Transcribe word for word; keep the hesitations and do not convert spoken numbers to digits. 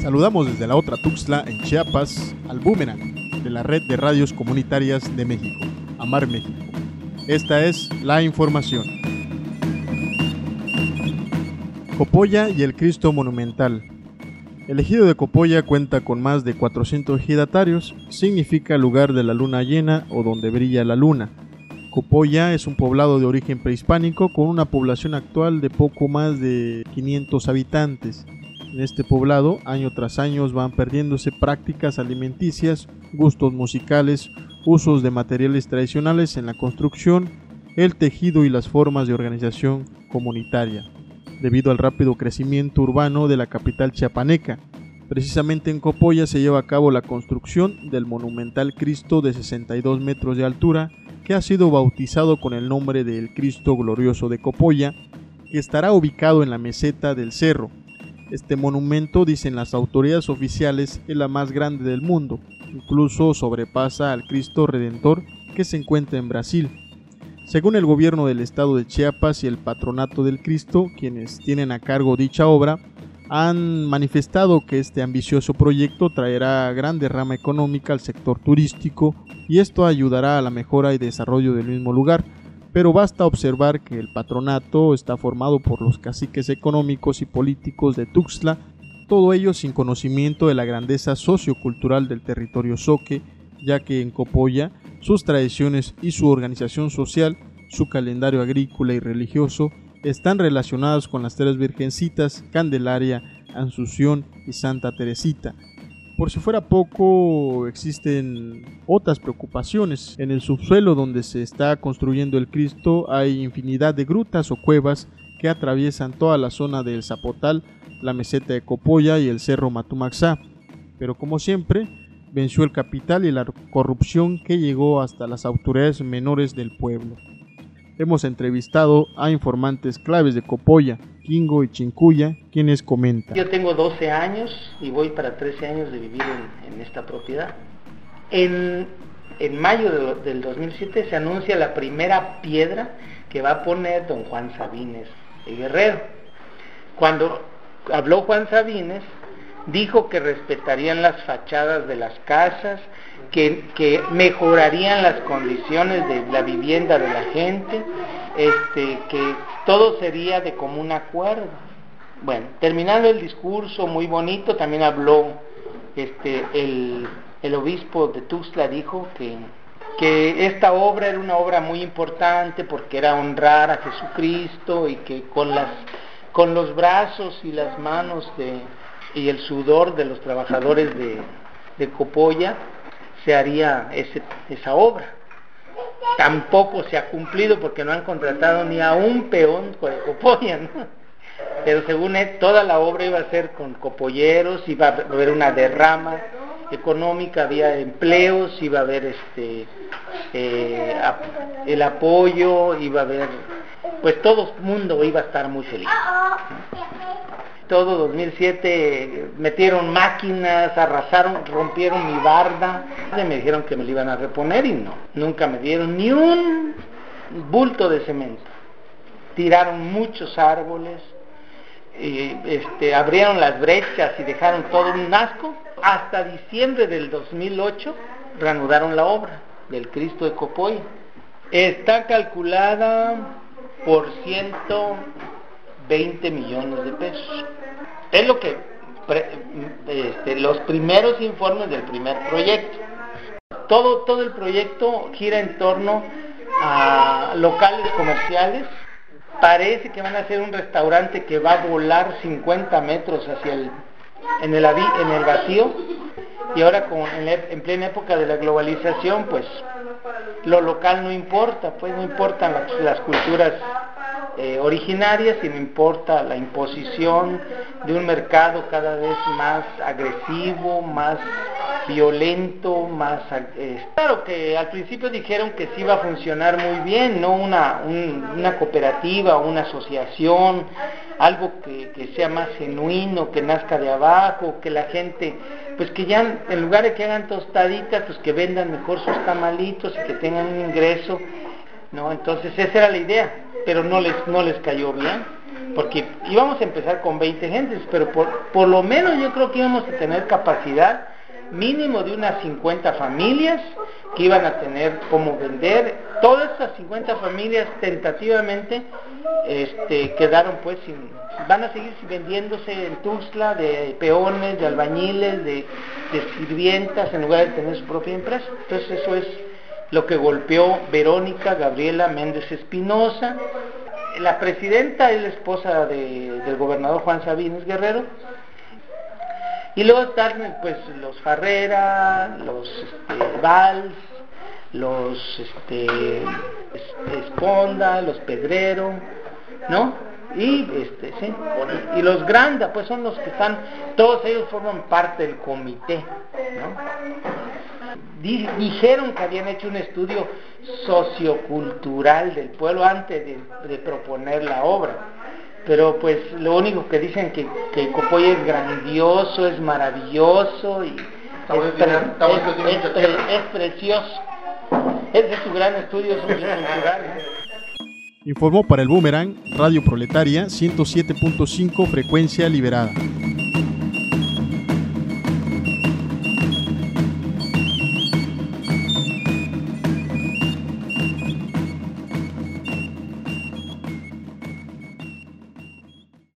Saludamos desde la otra Tuxtla, en Chiapas, al Boomerang de la Red de Radios Comunitarias de México, Amar México. Esta es la información. Copolla y el Cristo Monumental. El ejido de Copolla cuenta con más de cuatrocientos ejidatarios, significa lugar de la luna llena o donde brilla la luna. Copolla es un poblado de origen prehispánico con una población actual de poco más de quinientos habitantes. En este poblado, año tras año, van perdiéndose prácticas alimenticias, gustos musicales, usos de materiales tradicionales en la construcción, el tejido y las formas de organización comunitaria, debido al rápido crecimiento urbano de la capital chiapaneca. Precisamente en Copolla se lleva a cabo la construcción del monumental Cristo de sesenta y dos metros de altura, que ha sido bautizado con el nombre del Cristo Glorioso de Copolla, que estará ubicado en la meseta del cerro. Este monumento, dicen las autoridades oficiales, es la más grande del mundo, incluso sobrepasa al Cristo Redentor que se encuentra en Brasil. Según el gobierno del estado de Chiapas y el patronato del Cristo, quienes tienen a cargo dicha obra, han manifestado que este ambicioso proyecto traerá gran derrama económica al sector turístico y esto ayudará a la mejora y desarrollo del mismo lugar, pero basta observar que el patronato está formado por los caciques económicos y políticos de Tuxtla, todo ello sin conocimiento de la grandeza sociocultural del territorio zoque, ya que en Copolla sus tradiciones y su organización social, su calendario agrícola y religioso están relacionadas con las tres virgencitas, Candelaria, Asunción y Santa Teresita. Por si fuera poco, existen otras preocupaciones. En el subsuelo donde se está construyendo el Cristo hay infinidad de grutas o cuevas que atraviesan toda la zona del Zapotal, la meseta de Copolla y el cerro Matumaxá. Pero como siempre, venció el capital y la corrupción que llegó hasta las autoridades menores del pueblo. Hemos entrevistado a informantes claves de Copolla, Quingo y Chincuya, quienes comentan. Yo tengo doce años y voy para trece años de vivir en, en esta propiedad. En, en mayo de, del dos mil siete se anuncia la primera piedra que va a poner don Juan Sabines, el guerrero. Cuando habló Juan Sabines, dijo que respetarían las fachadas de las casas, que, que mejorarían las condiciones de la vivienda de la gente, este, que todo sería de común acuerdo. Bueno, terminando el discurso muy bonito, también habló este, el, el obispo de Tuxtla, dijo que, que esta obra era una obra muy importante porque era honrar a Jesucristo y que con, las, con los brazos y las manos de, y el sudor de los trabajadores de, de Copolla se haría ese, esa obra. Tampoco se ha cumplido porque no han contratado ni a un peón de Copolla, ¿no? Pero según él, toda la obra iba a ser con copolleros, iba a haber una derrama económica, había empleos, iba a haber este eh, el apoyo, iba a haber, pues todo el mundo iba a estar muy feliz. Todo dos mil siete metieron máquinas, arrasaron, rompieron mi barda, me dijeron que me lo iban a reponer y no, nunca me dieron ni un bulto de cemento. Tiraron muchos árboles, y, este, abrieron las brechas y dejaron todo un asco. Hasta diciembre del dos mil ocho reanudaron la obra del Cristo de Copolla. Está calculada por ciento veinte millones de pesos. Es lo que este, los primeros informes del primer proyecto. Todo, todo el proyecto gira en torno a locales comerciales. Parece que van a hacer un restaurante que va a volar cincuenta metros hacia el, en el, en el vacío. Y ahora con, en, en plena época de la globalización, pues lo local no importa, pues no importan las, las culturas eh, originarias, sino importa la imposición de un mercado cada vez más agresivo, más violento, más... Eh, claro que al principio dijeron que sí iba a funcionar muy bien, ¿no? Una, un, una cooperativa, una asociación, algo que, que sea más genuino, que nazca de abajo, que la gente, pues que ya en lugar de que hagan tostaditas, pues que vendan mejor sus tamalitos y que tengan un ingreso, ¿no? Entonces esa era la idea, pero no les, no les cayó bien. porque íbamos a empezar con veinte gentes, pero por, por lo menos yo creo que íbamos a tener capacidad mínimo de unas cincuenta familias que iban a tener como vender. Todas estas cincuenta familias tentativamente este, quedaron pues sin, van a seguir vendiéndose en Tuxtla de peones, de albañiles, de, de sirvientas en lugar de tener su propia empresa. Entonces eso es lo que golpeó Verónica Gabriela Méndez Espinosa. La presidenta es la esposa de, del gobernador Juan Sabines Guerrero. Y luego están pues los Farrera, los este, Valls, los este, Esponda, los Pedrero, ¿no? Y este, sí, y los Granda, pues son los que están, todos ellos forman parte del comité, ¿no? Dijeron que habían hecho un estudio sociocultural del pueblo antes de, de proponer la obra. Pero pues lo único que dicen que, que Copolla es grandioso, es maravilloso y es, pre, es, es, pre, es precioso. Ese es su gran estudio sociocultural, ¿no? Informó para el Boomerang Radio Proletaria ciento siete punto cinco frecuencia liberada.